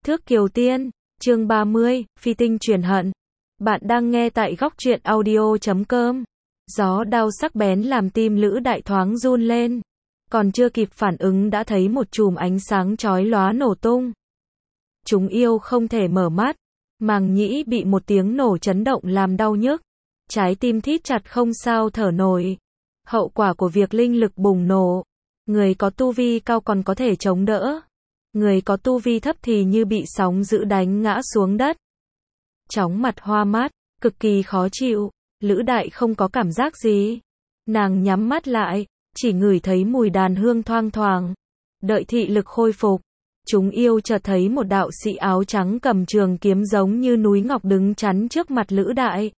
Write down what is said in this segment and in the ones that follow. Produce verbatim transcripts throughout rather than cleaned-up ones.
Thước Kiều Tiên, chương ba mươi, Phi tinh truyền hận. Bạn đang nghe tại góc truyện audio chấm com. Gió đao sắc bén làm tim Lữ Đại thoáng run lên. Còn chưa kịp phản ứng đã thấy một chùm ánh sáng chói lóa nổ tung. Chúng yêu không thể mở mắt. Màng nhĩ bị một tiếng nổ chấn động làm đau nhức. Trái tim thít chặt không sao thở nổi. Hậu quả của việc linh lực bùng nổ. Người có tu vi cao còn có thể chống đỡ. Người có tu vi thấp thì như bị sóng dữ đánh ngã xuống đất. Chóng mặt hoa mắt, cực kỳ khó chịu. Lữ Đại không có cảm giác gì. Nàng nhắm mắt lại, chỉ ngửi thấy mùi đàn hương thoang thoảng. Đợi thị lực khôi phục, chúng yêu chợt thấy một đạo sĩ áo trắng cầm trường kiếm giống như núi ngọc đứng chắn trước mặt Lữ Đại.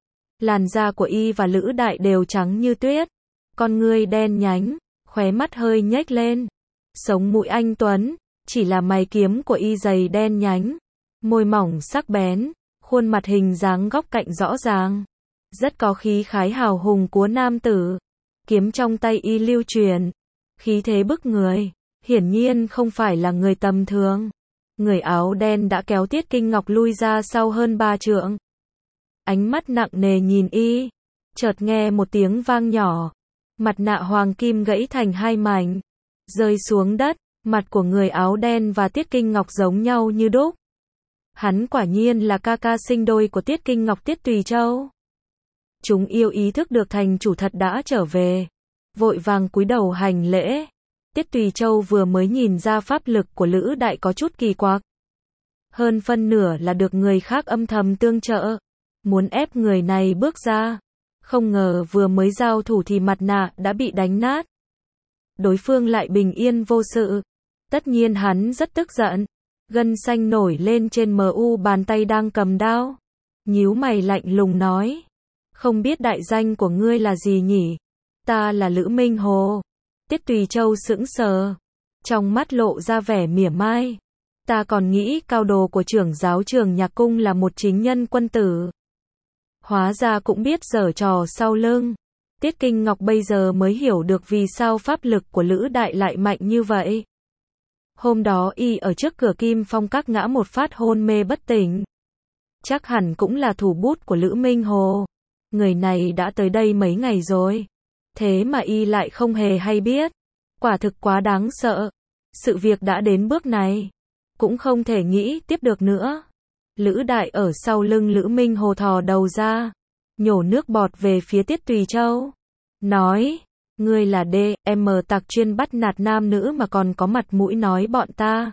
Làn da của y và Lữ Đại đều trắng như tuyết, con ngươi đen nhánh, khóe mắt hơi nhếch lên. Sống mũi anh tuấn, chỉ là mày kiếm của y dày đen nhánh, môi mỏng sắc bén, khuôn mặt hình dáng góc cạnh rõ ràng, rất có khí khái hào hùng của nam tử. Kiếm trong tay y lưu truyền, khí thế bức người, hiển nhiên không phải là người tầm thường. Người áo đen đã kéo Tiết Kinh Ngọc lui ra sau hơn ba trượng. Ánh mắt nặng nề nhìn y, chợt nghe một tiếng vang nhỏ, mặt nạ hoàng kim gãy thành hai mảnh, rơi xuống đất. Mặt của người áo đen và Tiết Kinh Ngọc giống nhau như đúc. Hắn quả nhiên là ca ca sinh đôi của Tiết Kinh Ngọc Tiết Tùy Châu. Chúng yêu ý thức được thành chủ thật đã trở về, vội vàng cúi đầu hành lễ. Tiết Tùy Châu vừa mới nhìn ra pháp lực của Lữ Đại có chút kỳ quặc. Hơn phân nửa là được người khác âm thầm tương trợ, muốn ép người này bước ra. Không ngờ vừa mới giao thủ thì mặt nạ đã bị đánh nát. Đối phương lại bình yên vô sự. Tất nhiên hắn rất tức giận, gân xanh nổi lên trên mờ u bàn tay đang cầm đao. Nhíu mày lạnh lùng nói, không biết đại danh của ngươi là gì nhỉ? Ta là Lữ Minh Hồ. Tiết Tùy Châu sững sờ, trong mắt lộ ra vẻ mỉa mai. Ta còn nghĩ cao đồ của trưởng giáo Trường Nhạc Cung là một chính nhân quân tử. Hóa ra cũng biết giở trò sau lưng. Tiết Kinh Ngọc bây giờ mới hiểu được vì sao pháp lực của Lữ Đại lại mạnh như vậy. Hôm đó y ở trước cửa Kim Phong Các ngã một phát hôn mê bất tỉnh. Chắc hẳn cũng là thủ bút của Lữ Minh Hồ. Người này đã tới đây mấy ngày rồi, thế mà y lại không hề hay biết. Quả thực quá đáng sợ. Sự việc đã đến bước này, cũng không thể nghĩ tiếp được nữa. Lữ Đại ở sau lưng Lữ Minh Hồ thò đầu ra, nhổ nước bọt về phía Tiết Tùy Châu. Nói, ngươi là đê em tặc chuyên bắt nạt nam nữ mà còn có mặt mũi nói bọn ta.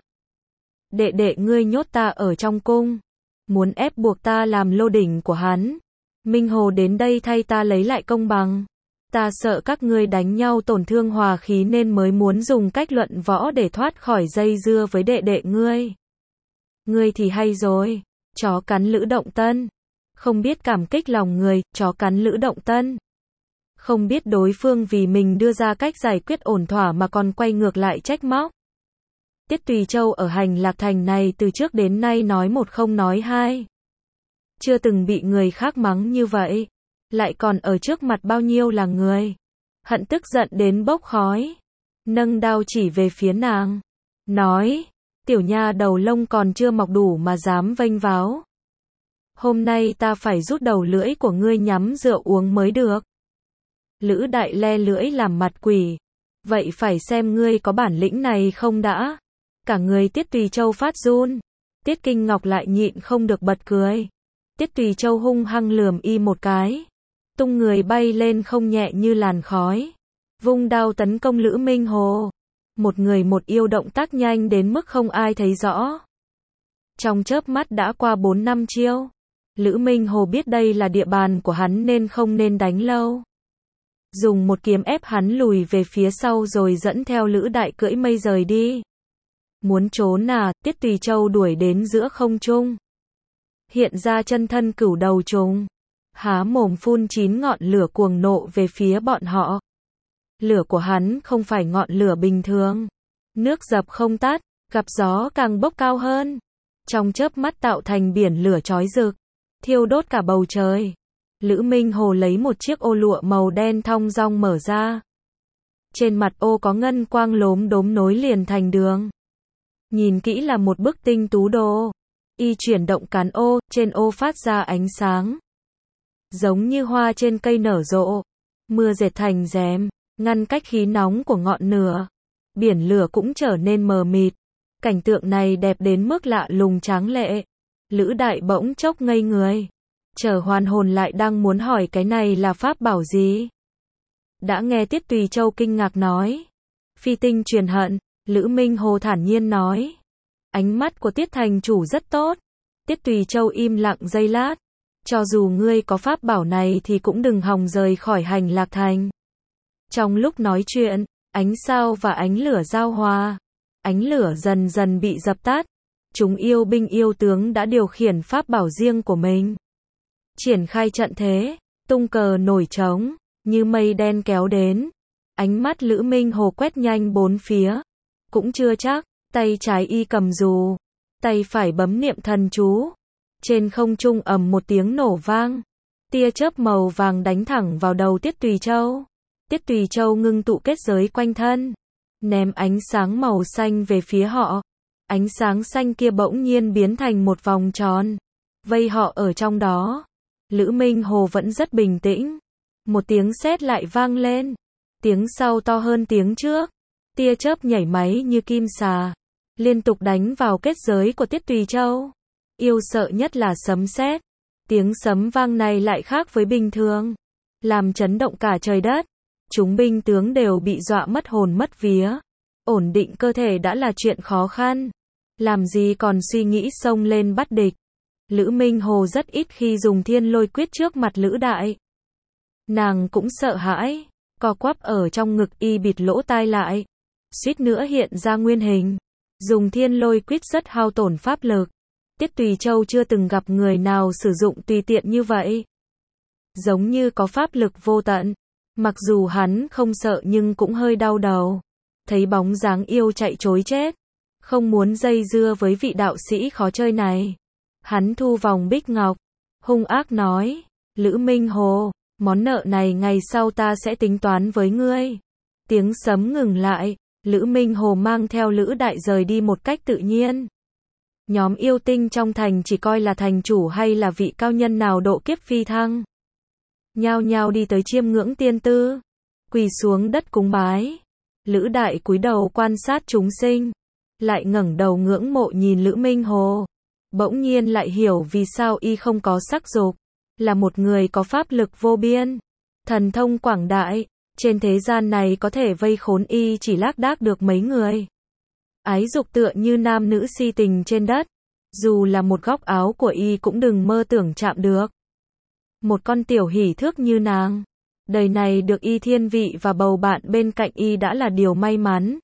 Đệ đệ ngươi nhốt ta ở trong cung, muốn ép buộc ta làm lô đỉnh của hắn. Minh Hồ đến đây thay ta lấy lại công bằng. Ta sợ các ngươi đánh nhau tổn thương hòa khí nên mới muốn dùng cách luận võ để thoát khỏi dây dưa với đệ đệ ngươi. Ngươi thì hay rồi, chó cắn Lữ Động Tân. Không biết cảm kích lòng người, chó cắn Lữ Động Tân. Không biết đối phương vì mình đưa ra cách giải quyết ổn thỏa mà còn quay ngược lại trách móc. Tiết Tùy Châu ở Hành Lạc Thành này từ trước đến nay nói một không nói hai. Chưa từng bị người khác mắng như vậy. Lại còn ở trước mặt bao nhiêu là người. Hận tức giận đến bốc khói. Nâng đao chỉ về phía nàng. Nói, tiểu nha đầu lông còn chưa mọc đủ mà dám vênh váo. Hôm nay ta phải rút đầu lưỡi của ngươi nhắm rượu uống mới được. Lữ Đại le lưỡi làm mặt quỷ. Vậy phải xem ngươi có bản lĩnh này không đã. Cả người Tiết Tùy Châu phát run. Tiết Kinh Ngọc lại nhịn không được bật cười. Tiết Tùy Châu hung hăng lườm y một cái. Tung người bay lên không nhẹ như làn khói. Vung đao tấn công Lữ Minh Hồ. Một người một yêu động tác nhanh đến mức không ai thấy rõ. Trong chớp mắt đã qua bốn năm chiêu. Lữ Minh Hồ biết đây là địa bàn của hắn nên không nên đánh lâu. Dùng một kiếm ép hắn lùi về phía sau rồi dẫn theo Lữ Đại cưỡi mây rời đi. Muốn trốn à? Tiết Tùy Châu đuổi đến giữa không trung. Hiện ra chân thân cửu đầu trùng. Há mồm phun chín ngọn lửa cuồng nộ về phía bọn họ. Lửa của hắn không phải ngọn lửa bình thường. Nước dập không tắt, gặp gió càng bốc cao hơn. Trong chớp mắt tạo thành biển lửa chói rực, thiêu đốt cả bầu trời. Lữ Minh Hồ lấy một chiếc ô lụa màu đen thong dong mở ra. Trên mặt ô có ngân quang lốm đốm nối liền thành đường. Nhìn kỹ là một bức tinh tú đồ. Y chuyển động cán ô, trên ô phát ra ánh sáng. Giống như hoa trên cây nở rộ. Mưa dệt thành rèm, ngăn cách khí nóng của ngọn lửa. Biển lửa cũng trở nên mờ mịt. Cảnh tượng này đẹp đến mức lạ lùng tráng lệ. Lữ Đại bỗng chốc ngây người. Chờ hoàn hồn lại đang muốn hỏi cái này là pháp bảo gì. Đã nghe Tiết Tùy Châu kinh ngạc nói. Phi tinh truyền hận, Lữ Minh Hồ thản nhiên nói. Ánh mắt của Tiết thành chủ rất tốt. Tiết Tùy Châu im lặng giây lát. Cho dù ngươi có pháp bảo này thì cũng đừng hòng rời khỏi Hành Lạc Thành. Trong lúc nói chuyện, ánh sao và ánh lửa giao hòa. Ánh lửa dần dần bị dập tắt. Chúng yêu binh yêu tướng đã điều khiển pháp bảo riêng của mình. Triển khai trận thế, tung cờ nổi trống, như mây đen kéo đến. Ánh mắt Lữ Minh Hồ quét nhanh bốn phía. Cũng chưa chắc, tay trái y cầm dù, tay phải bấm niệm thần chú. Trên không trung ầm một tiếng nổ vang. Tia chớp màu vàng đánh thẳng vào đầu Tiết Tùy Châu. Tiết Tùy Châu ngưng tụ kết giới quanh thân. Ném ánh sáng màu xanh về phía họ. Ánh sáng xanh kia bỗng nhiên biến thành một vòng tròn. Vây họ ở trong đó. Lữ Minh Hồ vẫn rất bình tĩnh. Một tiếng sét lại vang lên. Tiếng sau to hơn tiếng trước. Tia chớp nhảy máy như kim xà. Liên tục đánh vào kết giới của Tiết Tùy Châu. Yêu sợ nhất là sấm sét. Tiếng sấm vang này lại khác với bình thường. Làm chấn động cả trời đất. Chúng binh tướng đều bị dọa mất hồn mất vía. Ổn định cơ thể đã là chuyện khó khăn. Làm gì còn suy nghĩ xông lên bắt địch. Lữ Minh Hồ rất ít khi dùng thiên lôi quyết trước mặt Lữ Đại. Nàng cũng sợ hãi. Co quắp ở trong ngực y bịt lỗ tai lại. Suýt nữa hiện ra nguyên hình. Dùng thiên lôi quyết rất hao tổn pháp lực. Tiết Tùy Châu chưa từng gặp người nào sử dụng tùy tiện như vậy. Giống như có pháp lực vô tận. Mặc dù hắn không sợ nhưng cũng hơi đau đầu. Thấy bóng dáng yêu chạy trối chết. Không muốn dây dưa với vị đạo sĩ khó chơi này. Hắn thu vòng bích ngọc. Hung ác nói. Lữ Minh Hồ, món nợ này ngày sau ta sẽ tính toán với ngươi. Tiếng sấm ngừng lại. Lữ Minh Hồ mang theo Lữ Đại rời đi một cách tự nhiên. Nhóm yêu tinh trong thành chỉ coi là thành chủ hay là vị cao nhân nào độ kiếp phi thăng. Nhao nhao đi tới chiêm ngưỡng tiên tư. Quỳ xuống đất cúng bái. Lữ Đại cúi đầu quan sát chúng sinh. Lại ngẩng đầu ngưỡng mộ nhìn Lữ Minh Hồ. Bỗng nhiên lại hiểu vì sao y không có sắc dục. Là một người có pháp lực vô biên. Thần thông quảng đại. Trên thế gian này có thể vây khốn y chỉ lác đác được mấy người. Ái dục tựa như nam nữ si tình trên đất. Dù là một góc áo của y cũng đừng mơ tưởng chạm được. Một con tiểu hỷ thước như nàng. Đời này được y thiên vị và bầu bạn bên cạnh y đã là điều may mắn.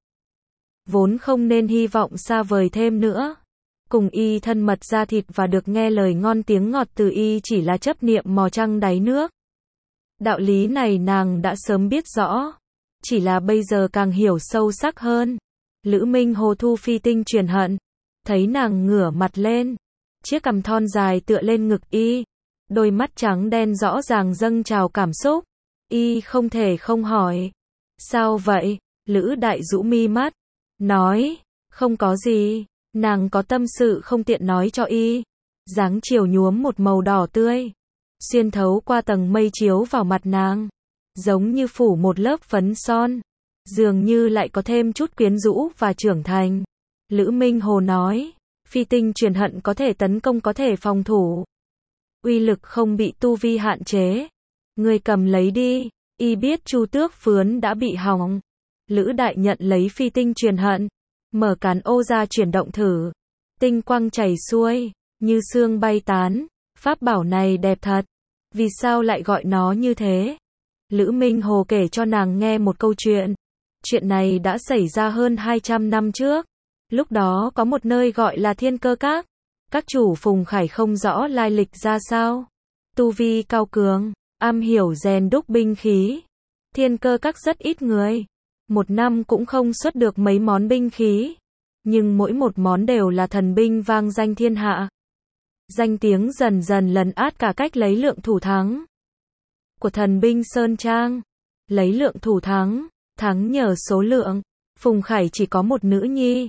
Vốn không nên hy vọng xa vời thêm nữa. Cùng y thân mật da thịt và được nghe lời ngon tiếng ngọt từ y chỉ là chấp niệm mò trăng đáy nước. Đạo lý này nàng đã sớm biết rõ. Chỉ là bây giờ càng hiểu sâu sắc hơn. Lữ Minh Hồ thu phi tinh truyền hận. Thấy nàng ngửa mặt lên. Chiếc cằm thon dài tựa lên ngực y. Đôi mắt trắng đen rõ ràng dâng trào cảm xúc. Y không thể không hỏi. Sao vậy? Lữ Đại rũ mi mắt. Nói. Không có gì. Nàng có tâm sự không tiện nói cho y. Dáng chiều nhuốm một màu đỏ tươi. Xuyên thấu qua tầng mây chiếu vào mặt nàng. Giống như phủ một lớp phấn son. Dường như lại có thêm chút quyến rũ và trưởng thành. Lữ Minh Hồ nói. Phi tinh truyền hận có thể tấn công có thể phòng thủ. Uy lực không bị tu vi hạn chế. Ngươi cầm lấy đi. Y biết Chu Tước Phướn đã bị hỏng. Lữ Đại nhận lấy phi tinh truyền hận. Mở cán ô ra chuyển động thử. Tinh quang chảy xuôi. Như sương bay tán. Pháp bảo này đẹp thật. Vì sao lại gọi nó như thế? Lữ Minh Hồ kể cho nàng nghe một câu chuyện. Chuyện này đã xảy ra hơn hai trăm năm trước. Lúc đó có một nơi gọi là Thiên Cơ Các. Các chủ Phùng Khải không rõ lai lịch ra sao. Tu vi cao cường, am hiểu rèn đúc binh khí. Thiên Cơ Các rất ít người. Một năm cũng không xuất được mấy món binh khí. Nhưng mỗi một món đều là thần binh vang danh thiên hạ. Danh tiếng dần dần lấn át cả cách lấy lượng thủ thắng. Của thần binh Sơn Trang. Lấy lượng thủ thắng, thắng nhờ số lượng. Phùng Khải chỉ có một nữ nhi.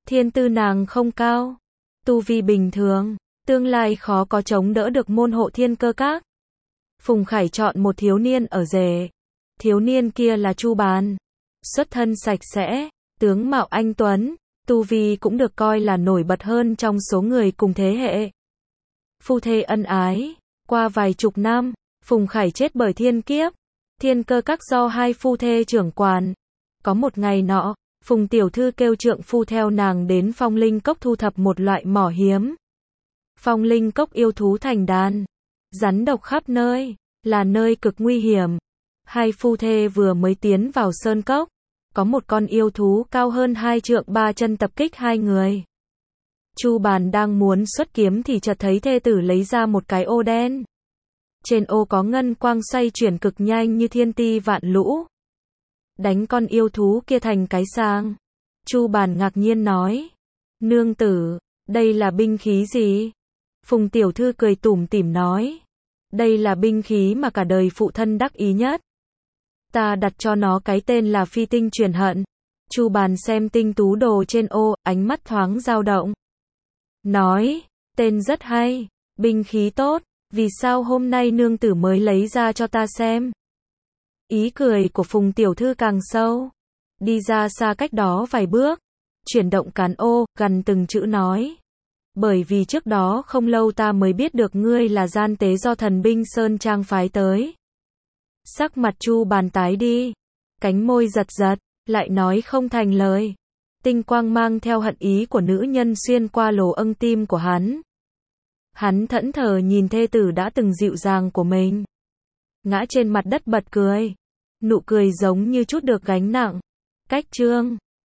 Thiên tư nàng không cao, tu vi bình thường, tương lai khó có chống đỡ được môn hộ Thiên Cơ Các. Phùng Khải chọn một thiếu niên ở rể. Thiếu niên kia là Chu Bàn. Xuất thân sạch sẽ, tướng mạo anh tuấn, tu vi cũng được coi là nổi bật hơn trong số người cùng thế hệ. Phu thê ân ái, qua vài chục năm, Phùng Khải chết bởi thiên kiếp. Thiên Cơ Các do hai phu thê trưởng quản. Có một ngày nọ, Phùng tiểu thư kêu trượng phu theo nàng đến Phong Linh Cốc thu thập một loại mỏ hiếm. Phong Linh Cốc yêu thú thành đàn, rắn độc khắp nơi, là nơi cực nguy hiểm. Hai phu thê vừa mới tiến vào sơn cốc, có một con yêu thú cao hơn hai trượng ba chân tập kích hai người. Chu Bàn đang muốn xuất kiếm thì chợt thấy thê tử lấy ra một cái ô đen. Trên ô có ngân quang xoay chuyển cực nhanh như thiên ti vạn lũ. Đánh con yêu thú kia thành cái sang. Chu Bàn ngạc nhiên nói. Nương tử, đây là binh khí gì? Phùng tiểu thư cười tủm tỉm nói. Đây là binh khí mà cả đời phụ thân đắc ý nhất. Ta đặt cho nó cái tên là Phi Tinh Truyền Hận. Chu Bàn xem tinh tú đồ trên ô, ánh mắt thoáng dao động. Nói, tên rất hay, binh khí tốt, vì sao hôm nay nương tử mới lấy ra cho ta xem? Ý cười của Phùng tiểu thư càng sâu. Đi ra xa cách đó vài bước, chuyển động cán ô, gần từng chữ nói. Bởi vì trước đó không lâu ta mới biết được ngươi là gian tế do thần binh Sơn Trang phái tới. Sắc mặt Chu Bàn tái đi, cánh môi giật giật, lại nói không thành lời. Tinh quang mang theo hận ý của nữ nhân xuyên qua lỗ âng tim của hắn. Hắn thẫn thờ nhìn thê tử đã từng dịu dàng của mình. Ngã trên mặt đất bật cười. Nụ cười giống như chút được gánh nặng. Cách chương